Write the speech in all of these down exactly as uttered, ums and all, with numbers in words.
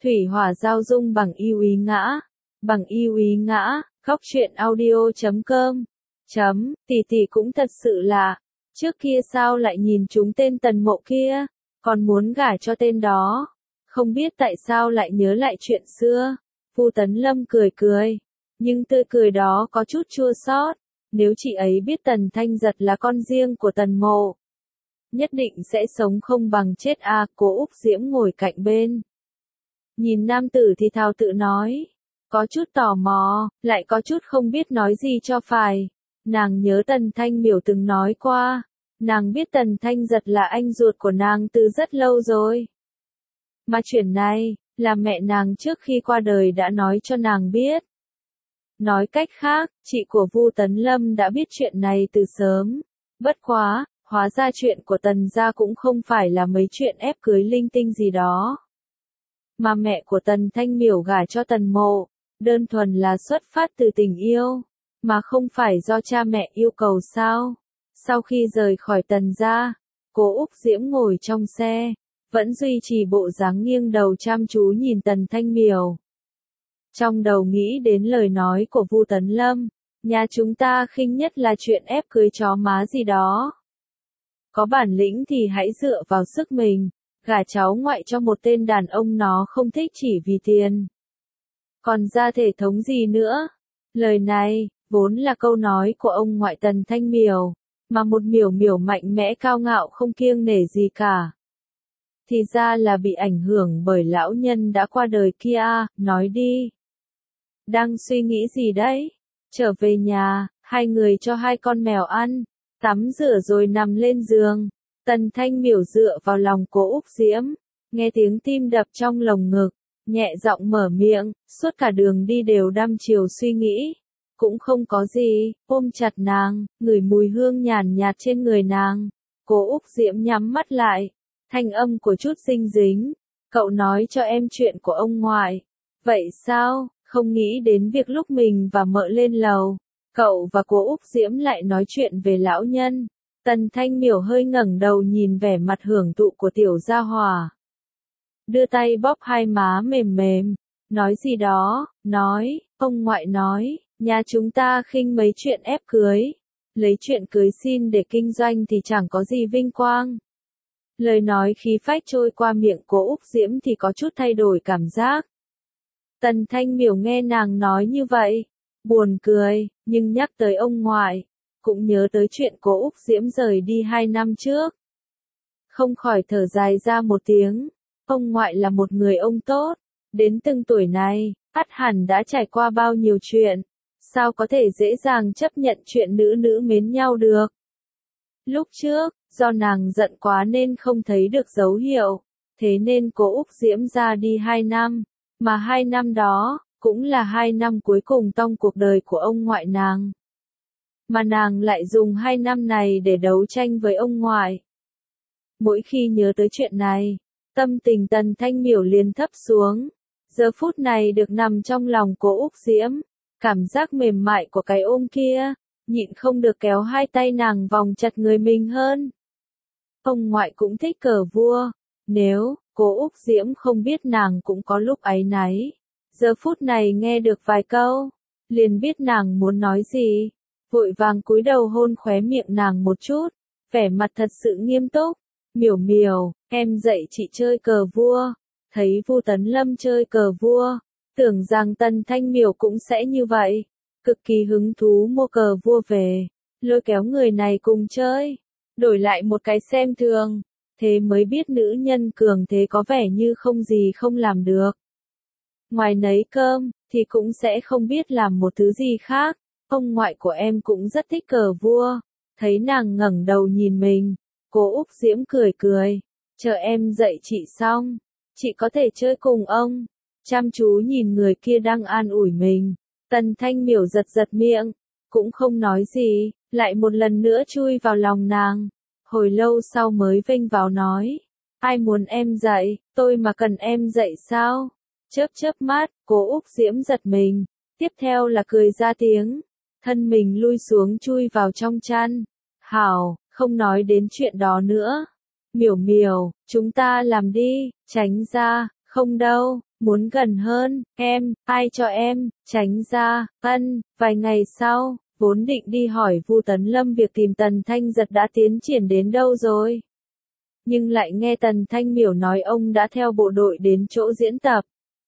Thủy hỏa giao dung bằng yêu ý ngã. Bằng yêu ý ngã, góc truyện audio chấm com. Chấm, tỷ tỷ cũng thật sự lạ. Trước kia sao lại nhìn chúng tên Tần Mộ kia, còn muốn gả cho tên đó. Không biết tại sao lại nhớ lại chuyện xưa. Vu Tấn Lâm cười cười. Nhưng tươi cười đó có chút chua xót. Nếu chị ấy biết Tần Thanh Giật là con riêng của Tần Mộ, nhất định sẽ sống không bằng chết à. Cô Úc Diễm ngồi cạnh bên, nhìn nam tử thì thào tự nói. Có chút tò mò, lại có chút không biết nói gì cho phải. Nàng nhớ Tần Thanh Miểu từng nói qua. Nàng biết Tần Thanh Giật là anh ruột của nàng từ rất lâu rồi. Mà chuyện này, là mẹ nàng trước khi qua đời đã nói cho nàng biết. Nói cách khác, chị của Vu Tấn Lâm đã biết chuyện này từ sớm. Bất quá, hóa ra chuyện của Tần gia cũng không phải là mấy chuyện ép cưới linh tinh gì đó. Mà mẹ của Tần Thanh Miểu gả cho Tần Mộ, đơn thuần là xuất phát từ tình yêu, mà không phải do cha mẹ yêu cầu sao. Sau khi rời khỏi Tần gia, cô Úc Diễm ngồi trong xe, vẫn duy trì bộ dáng nghiêng đầu chăm chú nhìn Tần Thanh Miểu. Trong đầu nghĩ đến lời nói của Vu Tấn Lâm, nhà chúng ta khinh nhất là chuyện ép cưới chó má gì đó. Có bản lĩnh thì hãy dựa vào sức mình, gả cháu ngoại cho một tên đàn ông nó không thích chỉ vì tiền. Còn ra thể thống gì nữa? Lời này, vốn là câu nói của ông ngoại Tần Thanh Miểu, mà một miểu miểu mạnh mẽ cao ngạo không kiêng nể gì cả. Thì ra là bị ảnh hưởng bởi lão nhân đã qua đời kia, nói đi. Đang suy nghĩ gì đấy? Trở về nhà, hai người cho hai con mèo ăn, tắm rửa rồi nằm lên giường. Tần Thanh Miểu dựa vào lòng cô Úc Diễm, nghe tiếng tim đập trong lồng ngực, nhẹ giọng mở miệng, suốt cả đường đi đều đăm chiều suy nghĩ. Cũng không có gì, ôm chặt nàng, ngửi mùi hương nhàn nhạt trên người nàng. Cô Úc Diễm nhắm mắt lại, thanh âm của chút dinh dính. Cậu nói cho em chuyện của ông ngoại. Vậy sao, không nghĩ đến việc lúc mình và mợ lên lầu, cậu và cô Úc Diễm lại nói chuyện về lão nhân. Tần Thanh Miểu hơi ngẩng đầu nhìn vẻ mặt hưởng thụ của tiểu gia hỏa. Đưa tay bóp hai má mềm mềm, nói gì đó, nói, ông ngoại nói, nhà chúng ta khinh mấy chuyện ép cưới. Lấy chuyện cưới xin để kinh doanh thì chẳng có gì vinh quang. Lời nói khí phách trôi qua miệng cô Úc Diễm thì có chút thay đổi cảm giác. Tần Thanh Miểu nghe nàng nói như vậy, buồn cười, nhưng nhắc tới ông ngoại, cũng nhớ tới chuyện cô Úc Diễm rời đi hai năm trước. Không khỏi thở dài ra một tiếng, ông ngoại là một người ông tốt, đến từng tuổi này, ắt hẳn đã trải qua bao nhiêu chuyện, sao có thể dễ dàng chấp nhận chuyện nữ nữ mến nhau được. Lúc trước, do nàng giận quá nên không thấy được dấu hiệu, thế nên cô Úc Diễm ra đi hai năm, mà hai năm đó, cũng là hai năm cuối cùng trong cuộc đời của ông ngoại nàng. Mà nàng lại dùng hai năm này để đấu tranh với ông ngoại. Mỗi khi nhớ tới chuyện này, tâm tình Tần Thanh Miểu liền thấp xuống. Giờ phút này được nằm trong lòng cô Úc Diễm, cảm giác mềm mại của cái ôm kia, nhịn không được kéo hai tay nàng vòng chặt người mình hơn. Ông ngoại cũng thích cờ vua, nếu cô Úc Diễm không biết nàng cũng có lúc áy náy. Giờ phút này nghe được vài câu, liền biết nàng muốn nói gì. Vội vàng cúi đầu hôn khóe miệng nàng một chút, vẻ mặt thật sự nghiêm túc. Miểu miểu, em dạy chị chơi cờ vua. Thấy Vu Tấn Lâm chơi cờ vua, tưởng rằng Tần Thanh Miểu cũng sẽ như vậy. Cực kỳ hứng thú mua cờ vua về, lôi kéo người này cùng chơi. Đổi lại một cái xem thường, thế mới biết nữ nhân cường thế có vẻ như không gì không làm được. Ngoài nấy cơm, thì cũng sẽ không biết làm một thứ gì khác. Ông ngoại của em cũng rất thích cờ vua. Thấy nàng ngẩng đầu nhìn mình, cô Úc Diễm cười cười. Chờ em dạy chị xong, chị có thể chơi cùng ông. Chăm chú nhìn người kia đang an ủi mình. Tần Thanh Miểu giật giật miệng, cũng không nói gì, lại một lần nữa chui vào lòng nàng. Hồi lâu sau mới vênh vào nói. Ai muốn em dạy, tôi mà cần em dạy sao? Chớp chớp mắt, cô Úc Diễm giật mình. Tiếp theo là cười ra tiếng. Thân mình lui xuống chui vào trong chăn. Hảo, không nói đến chuyện đó nữa. Miểu miểu, chúng ta làm đi, tránh ra, Không đâu, muốn gần hơn, em, ai cho em, tránh ra, ân, vài ngày sau, vốn định đi hỏi Vu Tấn Lâm việc tìm Tần Thanh Giật đã tiến triển đến đâu rồi. Nhưng lại nghe Tần Thanh Miểu nói ông đã theo bộ đội đến chỗ diễn tập.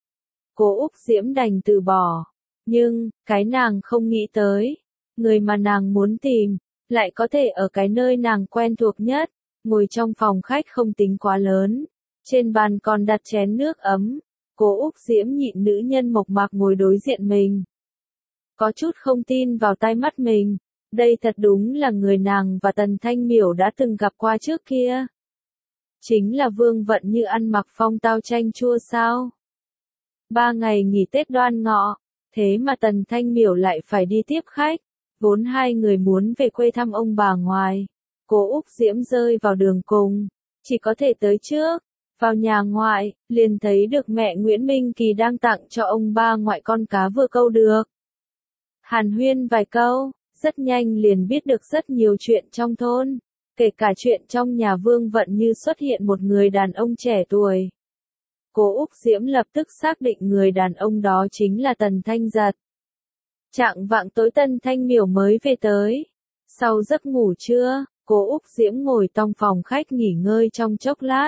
Cô Úc Diễm đành từ bỏ. Nhưng, cái nàng không nghĩ tới, người mà nàng muốn tìm, lại có thể ở cái nơi nàng quen thuộc nhất, ngồi trong phòng khách không tính quá lớn. Trên bàn còn đặt chén nước ấm. Cô Úc Diễm nhịn nữ nhân mộc mạc ngồi đối diện mình. Có chút không tin vào tai mắt mình. Đây thật đúng là người nàng và Tần Thanh Miểu đã từng gặp qua trước kia. Chính là Vương Vận Như ăn mặc phong tao chanh chua sao. Ba ngày nghỉ Tết Đoan Ngọ, thế mà Tần Thanh Miểu lại phải đi tiếp khách. Vốn hai người muốn về quê thăm ông bà ngoại. Cô Úc Diễm rơi vào đường cùng, chỉ có thể tới trước. Vào nhà ngoại, liền thấy được mẹ Nguyễn Minh Kỳ đang tặng cho ông ba ngoại con cá vừa câu được. Hàn huyên vài câu, rất nhanh liền biết được rất nhiều chuyện trong thôn, kể cả chuyện trong nhà Vương Vận Như xuất hiện một người đàn ông trẻ tuổi. Cô Úc Diễm lập tức xác định người đàn ông đó chính là Tần Thanh Giật. Trạng vạng tối Tần Thanh Miểu mới về tới. Sau giấc ngủ trưa, cô Úc Diễm ngồi trong phòng khách nghỉ ngơi trong chốc lát.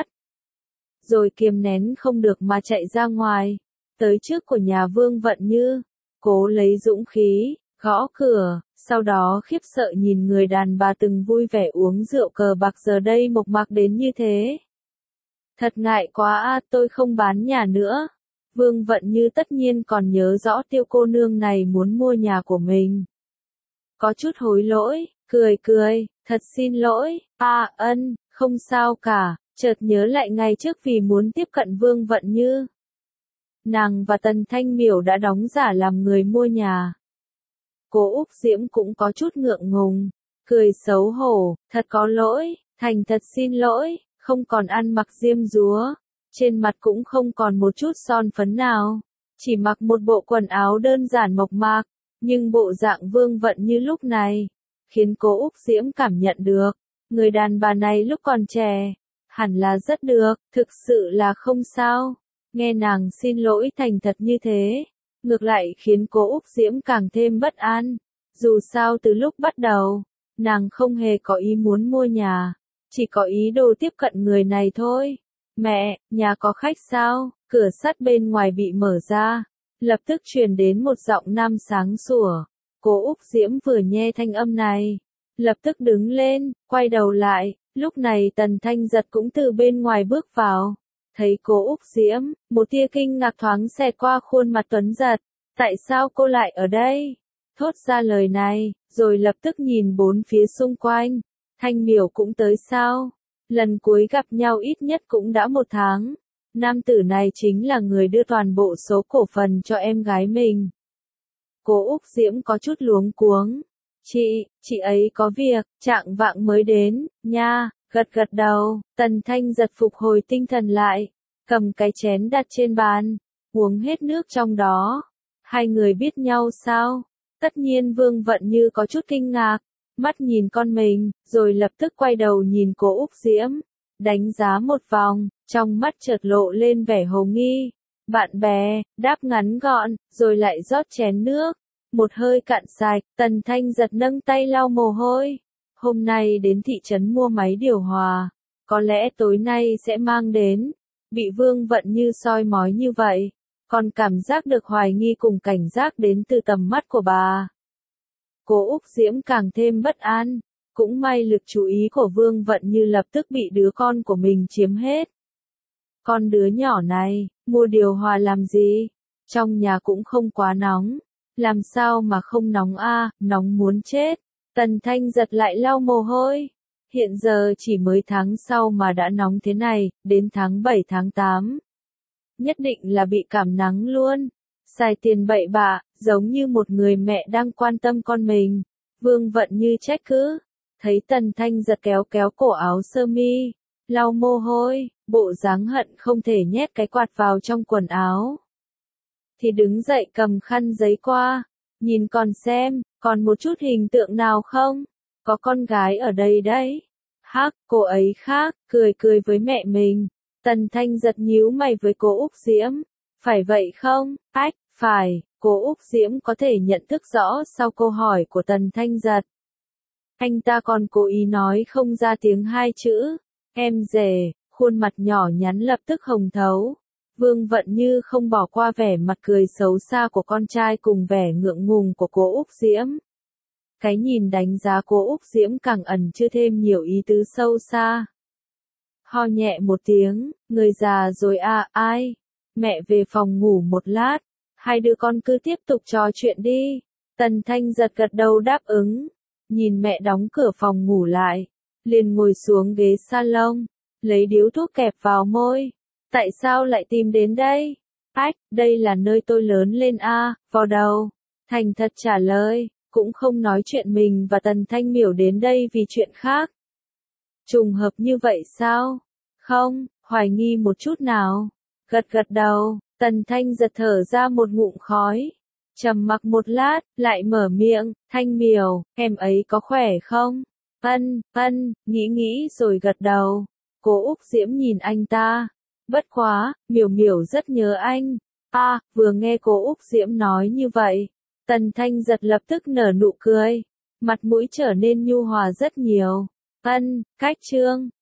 Rồi kiềm nén không được mà chạy ra ngoài, tới trước của nhà Vương Vận Như, cố lấy dũng khí, gõ cửa, sau đó khiếp sợ nhìn người đàn bà từng vui vẻ uống rượu cờ bạc giờ đây mộc mạc đến như thế. Thật ngại quá a, tôi không bán nhà nữa. Vương Vận Như tất nhiên còn nhớ rõ Tiêu cô nương này muốn mua nhà của mình. Có chút hối lỗi, cười cười, thật xin lỗi, a ân, không sao cả. Chợt nhớ lại ngày trước vì muốn tiếp cận Vương Vận Như, nàng và Tần Thanh Miểu đã đóng giả làm người mua nhà. Cô Úc Diễm cũng có chút ngượng ngùng, cười xấu hổ, thật có lỗi, thành thật xin lỗi, không còn ăn mặc diêm dúa, trên mặt cũng không còn một chút son phấn nào, chỉ mặc một bộ quần áo đơn giản mộc mạc, nhưng bộ dạng Vương Vận Như lúc này, khiến cô Úc Diễm cảm nhận được, người đàn bà này lúc còn trẻ, hẳn là rất được, thực sự là không sao. Nghe nàng xin lỗi thành thật như thế, ngược lại khiến cô Úc Diễm càng thêm bất an. Dù sao từ lúc bắt đầu, nàng không hề có ý muốn mua nhà, chỉ có ý đồ tiếp cận người này thôi. Mẹ, nhà có khách sao? Cửa sắt bên ngoài bị mở ra, lập tức truyền đến một giọng nam sáng sủa. Cô Úc Diễm vừa nghe thanh âm này, lập tức đứng lên, quay đầu lại. Lúc này Tần Thanh Giật cũng từ bên ngoài bước vào. Thấy cô Úc Diễm, một tia kinh ngạc thoáng xẹt qua khuôn mặt Tuấn Giật. Tại sao cô lại ở đây? Thốt ra lời này, rồi lập tức nhìn bốn phía xung quanh. Thanh Miểu cũng tới sao? Lần cuối gặp nhau ít nhất cũng đã một tháng. Nam tử này chính là người đưa toàn bộ số cổ phần cho em gái mình. Cô Úc Diễm có chút luống cuống. Chị, chị ấy có việc, trạng vạng mới đến, nha, gật gật đầu. Tần Thanh Giật phục hồi tinh thần lại, cầm cái chén đặt trên bàn, uống hết nước trong đó. Hai người biết nhau sao? Tất nhiên Vương Vận Như có chút kinh ngạc, mắt nhìn con mình, rồi lập tức quay đầu nhìn cô Úc Diễm, đánh giá một vòng, trong mắt chợt lộ lên vẻ hồ nghi. Bạn bè, đáp ngắn gọn, rồi lại rót chén nước. Một hơi cạn sạch, Tần Thanh Giật nâng tay lau mồ hôi. Hôm nay đến thị trấn mua máy điều hòa, có lẽ tối nay sẽ mang đến. Bị Vương Vận Như soi mói như vậy, còn cảm giác được hoài nghi cùng cảnh giác đến từ tầm mắt của bà. Cô Úc Diễm càng thêm bất an, cũng may lực chú ý của Vương Vận Như lập tức bị đứa con của mình chiếm hết. Con đứa nhỏ này, mua điều hòa làm gì? Trong nhà cũng không quá nóng. Làm sao mà không nóng a, à, nóng muốn chết. Tần Thanh Giật lại lau mồ hôi. Hiện giờ chỉ mới tháng sau mà đã nóng thế này, đến tháng bảy tháng tám. Nhất định là bị cảm nắng luôn. Xài tiền bậy bạ, giống như một người mẹ đang quan tâm con mình. Vương Vận Như trách cứ. Thấy Tần Thanh Giật kéo kéo cổ áo sơ mi, lau mồ hôi, bộ dáng hận không thể nhét cái quạt vào trong quần áo. Thì đứng dậy cầm khăn giấy qua, nhìn còn xem, còn một chút hình tượng nào không? Có con gái ở đây đấy. Hắc, cô ấy khác, cười cười với mẹ mình. Tần Thanh Giật nhíu mày với cô Úc Diễm. Phải vậy không? Ách, phải, cô Úc Diễm có thể nhận thức rõ sau câu hỏi của Tần Thanh Giật. Anh ta còn cố ý nói không ra tiếng hai chữ. Em rể, khuôn mặt nhỏ nhắn lập tức hồng thấu. Vương Vận Như không bỏ qua vẻ mặt cười xấu xa của con trai cùng vẻ ngượng ngùng của cô Úc Diễm. Cái nhìn đánh giá cô Úc Diễm càng ẩn chứa thêm nhiều ý tứ sâu xa. Ho nhẹ một tiếng, người già rồi à, ai? Mẹ về phòng ngủ một lát, hai đứa con cứ tiếp tục trò chuyện đi. Tần Thanh Giật gật đầu đáp ứng, nhìn mẹ đóng cửa phòng ngủ lại, liền ngồi xuống ghế salon, lấy điếu thuốc kẹp vào môi. Tại sao lại tìm đến đây? Ách, đây là nơi tôi lớn lên a, vào đầu. Thành thật trả lời, cũng không nói chuyện mình và Tần Thanh Miểu đến đây vì chuyện khác. Trùng hợp như vậy sao? Không, hoài nghi một chút nào. Gật gật đầu, Tần Thanh Giật thở ra một ngụm khói. Trầm mặc một lát, lại mở miệng, Thanh Miểu, em ấy có khỏe không? Ân, ân, nghĩ nghĩ rồi gật đầu. Cô Úc Diễm nhìn anh ta. Bất quá, Miểu Miểu rất nhớ anh. À, vừa nghe cô Úc Diễm nói như vậy, Tần Thanh Giật lập tức nở nụ cười. Mặt mũi trở nên nhu hòa rất nhiều. Ân, cách trương.